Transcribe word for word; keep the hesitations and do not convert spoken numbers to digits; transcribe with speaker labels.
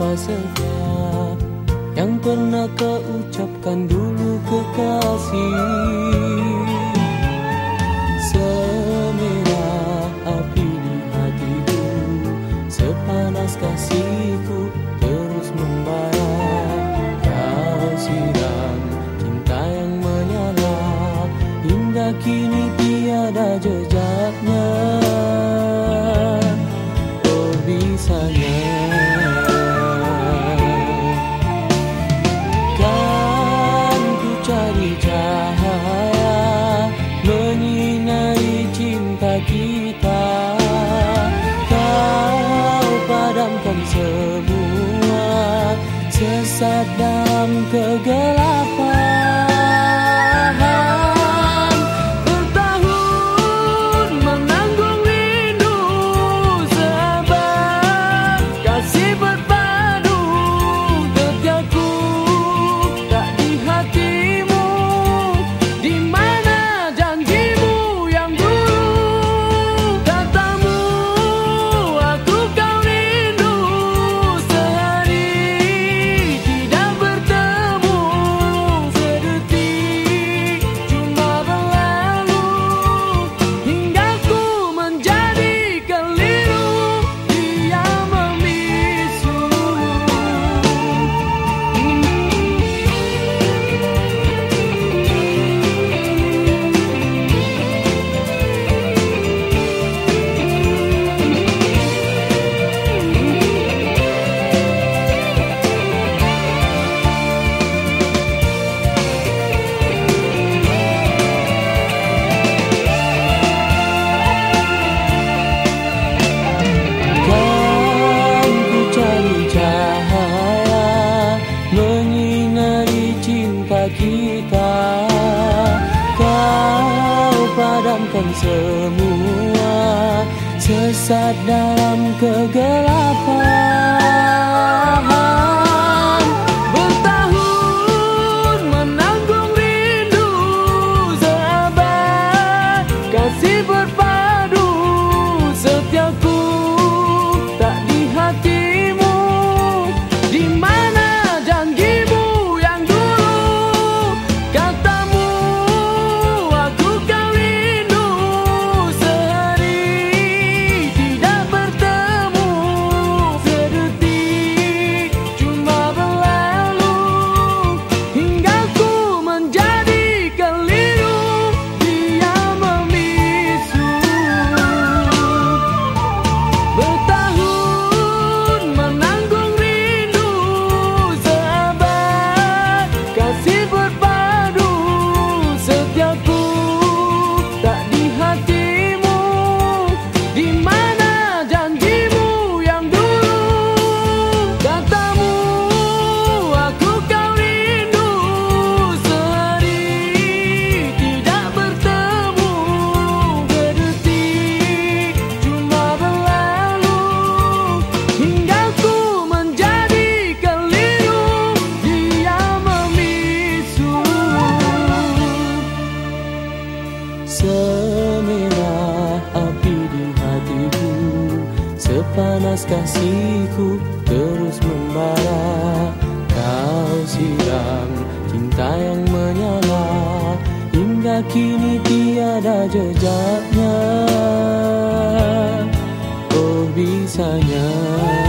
Speaker 1: kata setia yang pernah kau ucapkan dulu kekasih. Semerah api di hatiku, sepanas kasihku terus membara. Kau siram cinta yang menyala, hingga kini tiada jejaknya. Oh bisanya kan ku cari cahaya menyinari cinta kita. Kau padamkan semua, sesat dalam kegelapan. Kita, kau padamkan semua, sesat dalam kegelapan. Bertahun menanggung rindu seabad, kasih berpadu setiaku tak di hatimu. Di mana janjimu? Semerah api di hatiku, sepanas kasihku terus membara. Kau siram cinta yang menyala, hingga kini tiada jejaknya. Oh bisanya